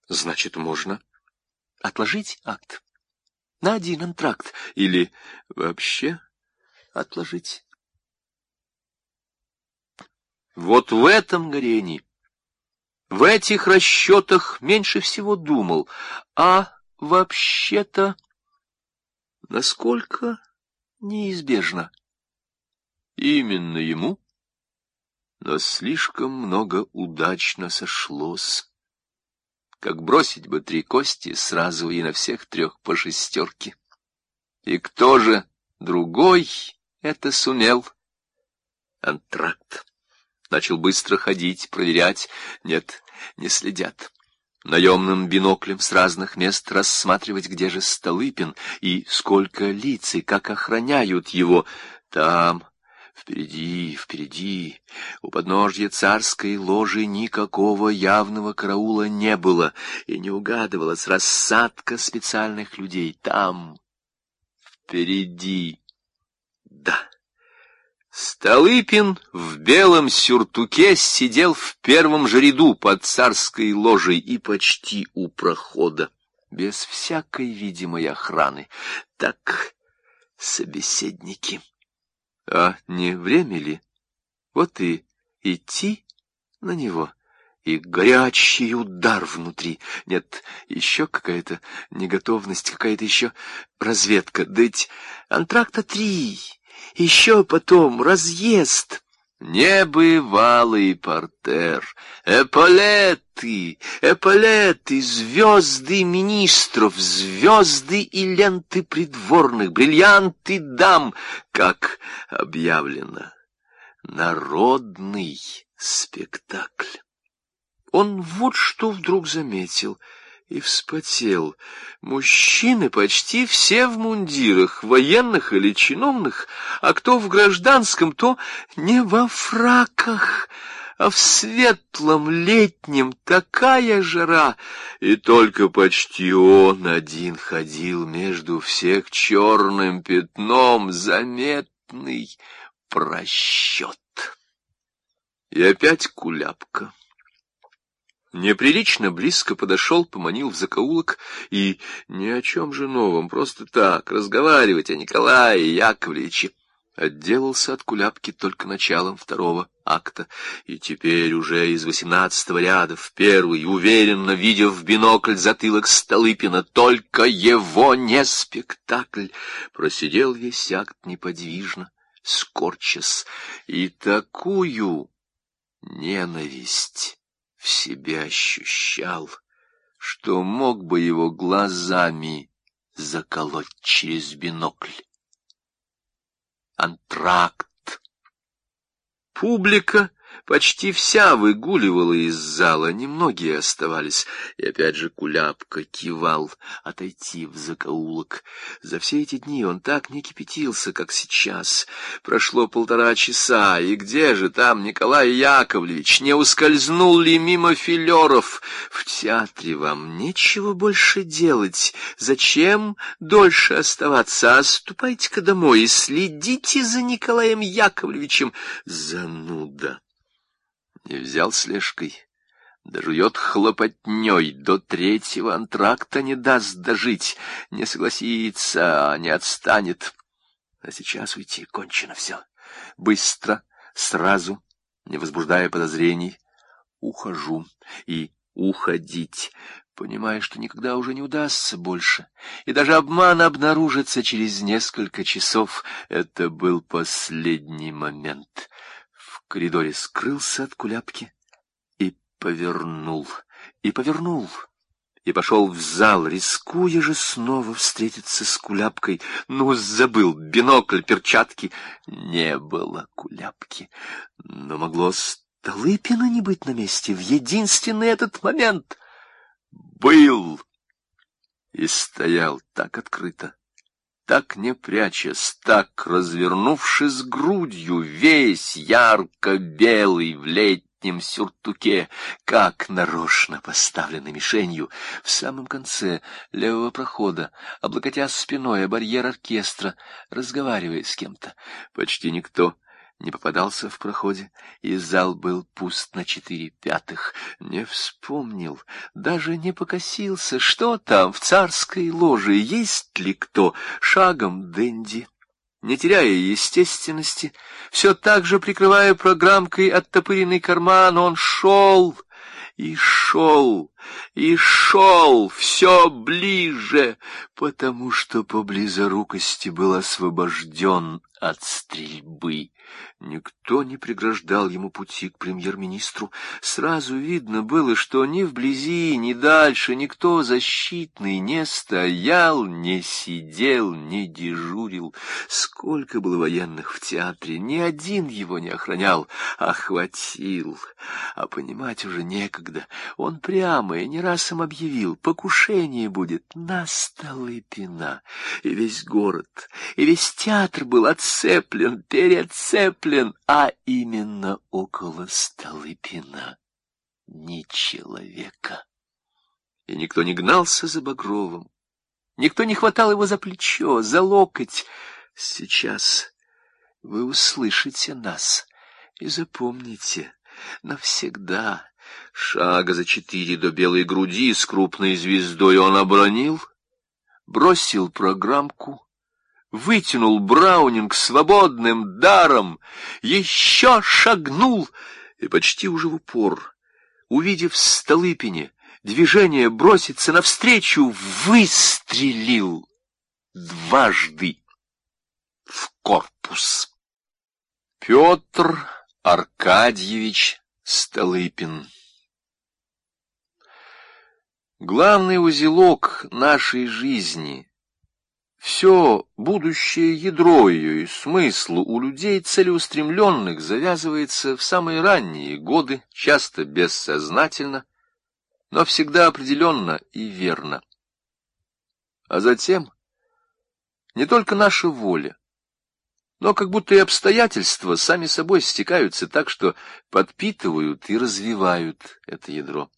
Значит, можно отложить акт на один антракт или вообще отложить. Вот в этом горении, в этих расчетах меньше всего думал, а вообще-то насколько неизбежно. Именно ему, но слишком много удачно сошлось. Как бросить бы 3 кости сразу и на всех 3 по 6. И кто же другой это сумел? Антракт. Начал быстро ходить, проверять. Нет, не следят. Наемным биноклем с разных мест рассматривать, где же Столыпин, и сколько лиц, и как охраняют его. Там, впереди, у подножья царской ложи никакого явного караула не было, и не угадывалась рассадка специальных людей. Там, впереди, да. Столыпин в белом сюртуке сидел в первом же ряду под царской ложей и почти у прохода, без всякой видимой охраны. Так, собеседники. А не время ли? Вот и идти на него, и горячий удар внутри. Нет, еще какая-то неготовность, какая-то еще разведка. Да ведь антракта 3... Еще потом разъезд. Небывалый портер, эполеты, звезды министров, звезды и ленты придворных, бриллианты дам, как объявлено. Народный спектакль. Он вот что вдруг заметил и вспотел. Мужчины почти все в мундирах, военных или чиновных, а кто в гражданском, то не во фраках, а в светлом летнем такая жара. И только почти он один ходил между всех черным пятном, заметный просчет. И опять куляпка. Неприлично близко подошел, поманил в закоулок, и ни о чем же новом, просто так, разговаривать о Николае Яковлевиче. Отделался от куляпки только началом 2-го акта, и теперь уже из 18-го ряда в 1-й, уверенно видя в бинокль затылок Столыпина, только его не спектакль, просидел весь акт неподвижно, скорчась, и такую ненависть в себе ощущал, что мог бы его глазами заколоть через бинокль. Антракт. Публика почти вся выгуливала из зала, немногие оставались, и опять же куляпка кивал отойти в закоулок. За все эти дни он так не кипятился, как сейчас. Прошло 1,5 часа, и где же там Николай Яковлевич? Не ускользнул ли мимо филеров? В театре вам нечего больше делать. Зачем дольше оставаться? А ступайте-ка домой и следите за Николаем Яковлевичем. Зануда. Не взял слежкой, дожует хлопотней, до 3-го антракта не даст дожить, не согласится, не отстанет. А сейчас уйти кончено все. Быстро, сразу, не возбуждая подозрений, ухожу и уходить, понимая, что никогда уже не удастся больше, и даже обман обнаружится через несколько часов. Это был последний момент. В коридоре скрылся от куляпки и повернул, и пошел в зал, рискуя же снова встретиться с куляпкой. Ну, забыл, бинокль, перчатки. Не было куляпки, но могло Столыпина не быть на месте в единственный этот момент. Был и стоял так открыто, так не прячась, так развернувшись грудью, весь ярко-белый в летнем сюртуке, как нарочно поставленный мишенью, в самом конце левого прохода, облокотясь спиной о барьер оркестра, разговаривая с кем-то. Почти никто не попадался в проходе, и зал был пуст на 4/5. Не вспомнил, даже не покосился, что там в царской ложе, есть ли кто. Шагом дэнди, не теряя естественности, все так же прикрывая программкой оттопыренный карман, он шел и шел, и шел все ближе, потому что по близорукости был освобожден от стрельбы. Никто не преграждал ему пути к премьер-министру. Сразу видно было, что ни вблизи, ни дальше никто защитный не стоял, не сидел, не дежурил. Сколько было военных в театре, ни один его не охранял, охватил. А понимать уже некогда. Он прямо и не раз им объявил: покушение будет на Столыпина. И весь город, и весь театр был отцеплен, перецеплен, а именно около Столыпина ни человека. И никто не гнался за Багровым, никто не хватал его за плечо, за локоть. Сейчас вы услышите нас и запомните навсегда. Шага за 4 до белой груди с крупной звездой он обронил, бросил программку, вытянул Браунинг свободным даром, еще шагнул и почти уже в упор, увидев в Столыпине движение броситься навстречу, выстрелил дважды в корпус. Петр Аркадьевич Столыпин. Главный узелок нашей жизни, все будущее ядро ее и смысл у людей целеустремленных завязывается в самые ранние годы, часто бессознательно, но всегда определенно и верно. А затем не только наша воля, но как будто и обстоятельства сами собой стекаются так, что подпитывают и развивают это ядро.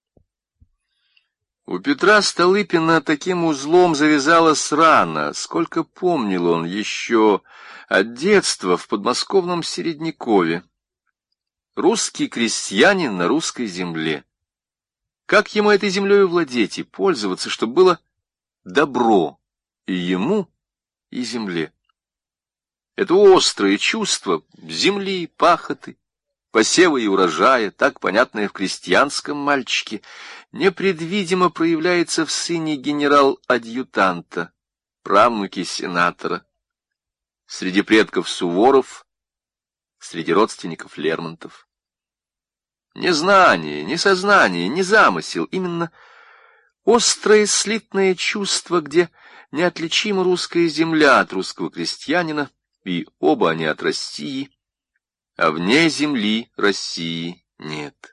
У Петра Столыпина таким узлом завязалось рано, сколько помнил он еще от детства в подмосковном Середнякове. Русский крестьянин на русской земле. Как ему этой землей владеть и пользоваться, чтобы было добро и ему, и земле? Это острое чувство земли, пахоты, посева и урожая, так понятное в крестьянском мальчике, непредвидимо проявляется в сыне генерал-адъютанта, правнуке сенатора, среди предков Суворов, среди родственников Лермонтов. Не знание, не сознание, не замысел, именно острое слитное чувство, где неотличима русская земля от русского крестьянина, и оба они от России, а вне земли России нет.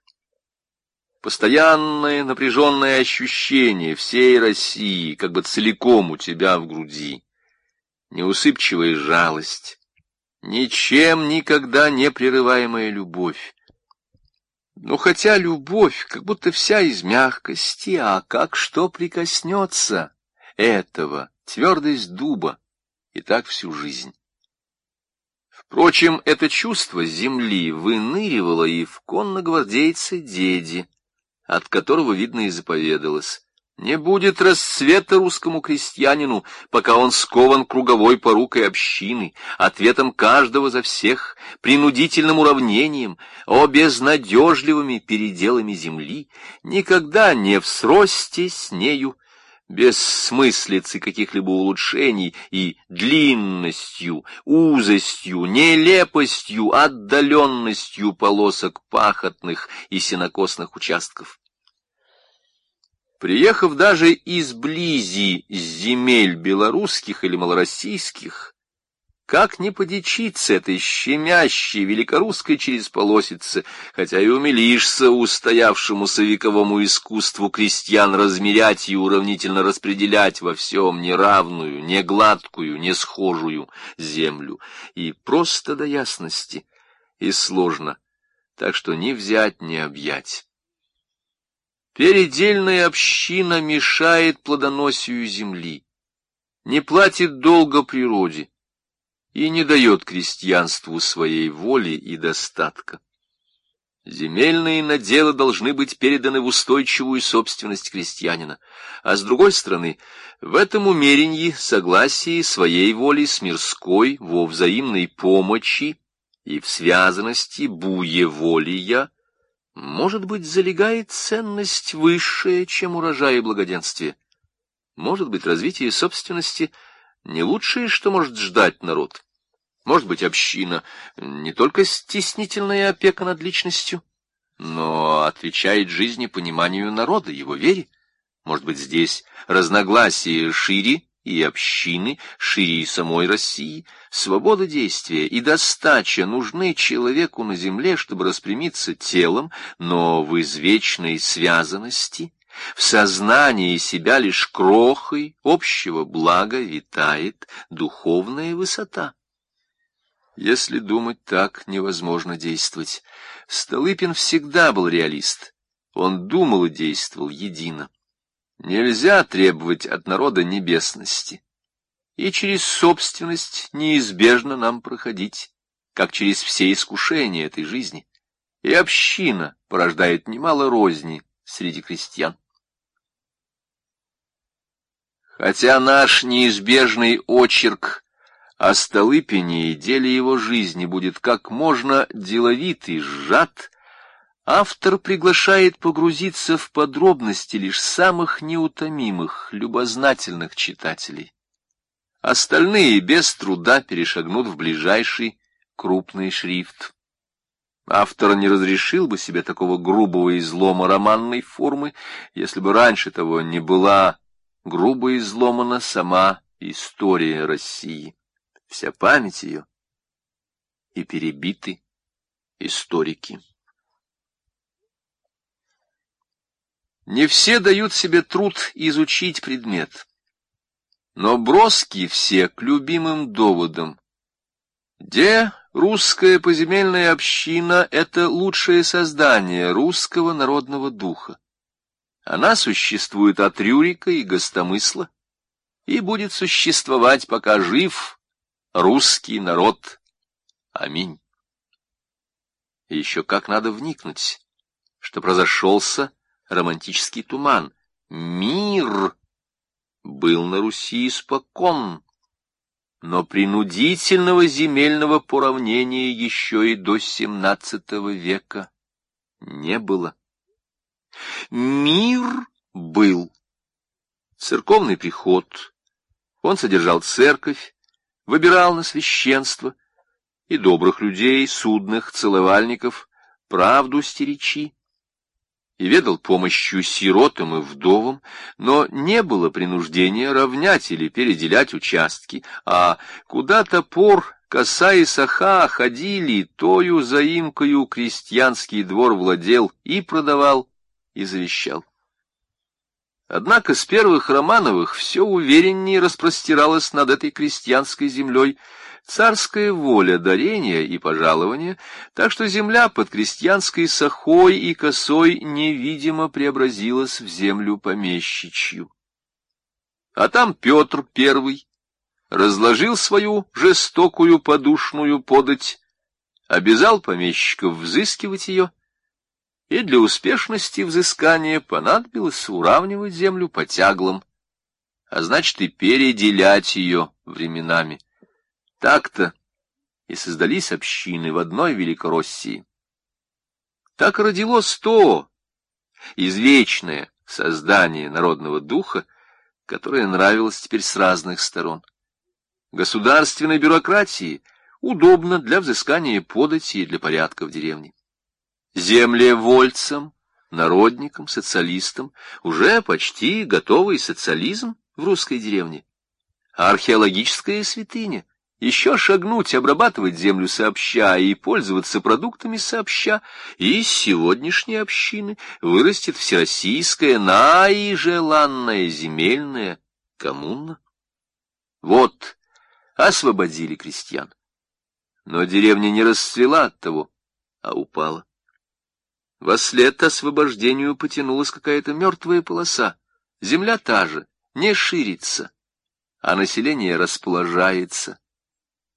Постоянное напряженное ощущение всей России, как бы целиком у тебя в груди, неусыпчивая жалость, ничем никогда не прерываемая любовь. Но хотя любовь, как будто вся из мягкости, а как что прикоснется этого, твердость дуба, и так всю жизнь. Впрочем, это чувство земли выныривало и в конногвардейце деде, от которого, видно, и заповедалось: не будет расцвета русскому крестьянину, пока он скован круговой порукой общины, ответом каждого за всех, принудительным уравнением, безнадежливыми переделами земли, никогда не всросте с нею, бессмыслицей каких-либо улучшений и длинностью, узостью, нелепостью, отдаленностью полосок пахотных и сенокосных участков. Приехав даже изблизи с земель белорусских или малороссийских, как не подичиться этой щемящей великорусской черезполосице, хотя и умилишься устоявшемуся вековому искусству крестьян размерять и уравнительно распределять во всем неравную, негладкую, несхожую землю, и просто до ясности, и сложно, так что ни взять, ни объять. Передельная община мешает плодоносию земли, не платит долга природе, и не дает крестьянству своей воли и достатка. Земельные наделы должны быть переданы в устойчивую собственность крестьянина, а с другой стороны, в этом умерении, согласии своей воли с мирской, во взаимной помощи и в связанности буеволия, может быть, залегает ценность высшая, чем урожай и благоденствие. Может быть, развитие собственности не лучшее, что может ждать народ. Может быть, община не только стеснительная опека над личностью, но отвечает жизни пониманию народа, его вере. Может быть, здесь разногласия шире и общины, шире и самой России. Свобода действия и достача нужны человеку на земле, чтобы распрямиться телом, но в извечной связанности, в сознании себя лишь крохой общего блага витает духовная высота. Если думать так, невозможно действовать. Столыпин всегда был реалист. Он думал и действовал едино. Нельзя требовать от народа небесности. И через собственность неизбежно нам проходить, как через все искушения этой жизни. И община порождает немало розни среди крестьян. Хотя наш неизбежный очерк о Столыпине и деле его жизни будет как можно деловит и сжат, автор приглашает погрузиться в подробности лишь самых неутомимых, любознательных читателей. Остальные без труда перешагнут в ближайший крупный шрифт. Автор не разрешил бы себе такого грубого излома романной формы, если бы раньше того не была грубо изломана сама история России. Вся память ее и перебиты историки. Не все дают себе труд изучить предмет, но броски все к любимым доводам. Где русская поземельная община — это лучшее создание русского народного духа. Она существует от Рюрика и Гостомысла и будет существовать, пока жив русский народ. Аминь. И еще как надо вникнуть, что разошелся романтический туман. Мир был на Руси испокон, но принудительного земельного поравнения еще и до XVII века не было. Мир был. Церковный приход, он содержал церковь, выбирал на священство и добрых людей, судных, целовальников, правду стеречи, и ведал помощью сиротам и вдовам, но не было принуждения равнять или переделять участки, а куда топор, коса и саха ходили, тою заимкою крестьянский двор владел и продавал, и завещал. Однако с первых Романовых все увереннее распростиралась над этой крестьянской землей царская воля дарения и пожалования, так что земля под крестьянской сахой и косой невидимо преобразилась в землю помещичью. А там Петр I разложил свою жестокую подушную подать, обязал помещиков взыскивать ее, и для успешности взыскания понадобилось уравнивать землю по тяглам, а значит и переделять ее временами. Так-то и создались общины в одной Великороссии. Так родилось то извечное создание народного духа, которое нравилось теперь с разных сторон. Государственной бюрократии удобно для взыскания подати и для порядка в деревне. Землевольцам, народникам, социалистам уже почти готовый социализм в русской деревне. А археологическая святыня — еще шагнуть, обрабатывать землю сообща и пользоваться продуктами сообща, и из сегодняшней общины вырастет всероссийская наижеланная земельная коммуна. Вот, освободили крестьян. Но деревня не расцвела от того, а упала. Вослед освобождению потянулась какая-то мертвая полоса. Земля та же, не ширится, а население расположается.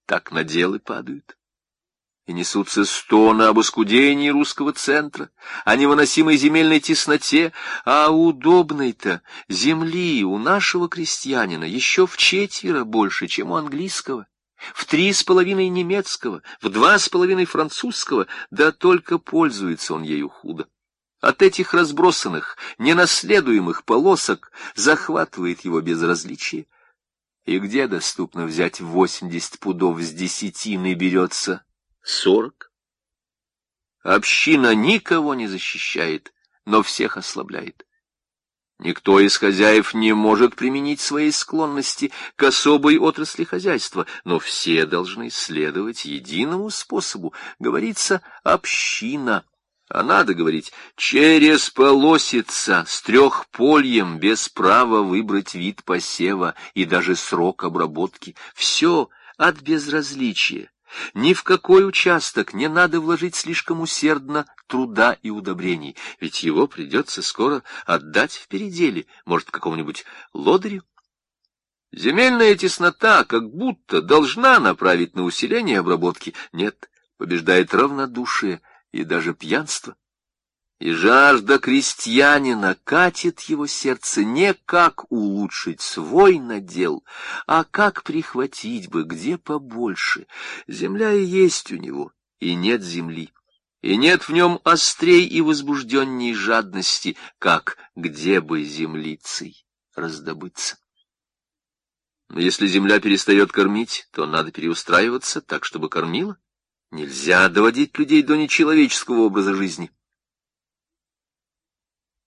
так наделы падают. И несутся стоны об оскудении русского центра, о невыносимой земельной тесноте, а удобной-то земли у нашего крестьянина еще вчетверо больше, чем у английского, в 3,5 немецкого, в 2,5 французского, да только пользуется он ею худо. От этих разбросанных, ненаследуемых полосок захватывает его безразличие. И где доступно взять 80 пудов с десятины берется 40? Община никого не защищает, но всех ослабляет. Никто из хозяев не может применить своей склонности к особой отрасли хозяйства, но все должны следовать единому способу. Говорится «община». А надо говорить «через полосица, с трехпольем, без права выбрать вид посева и даже срок обработки». Все от безразличия. Ни в какой участок не надо вложить слишком усердно труда и удобрений, ведь его придется скоро отдать в переделе, может, какому-нибудь лодырю. Земельная теснота как будто должна направить на усиление обработки. Нет, побеждает равнодушие и даже пьянство. И жажда крестьянина катит его сердце не как улучшить свой надел, а как прихватить бы где побольше. Земля и есть у него, и нет земли, и нет в нем острей и возбужденней жадности, как где бы землицей раздобыться. Но если земля перестает кормить, то надо переустраиваться так, чтобы кормила. Нельзя доводить людей до нечеловеческого образа жизни.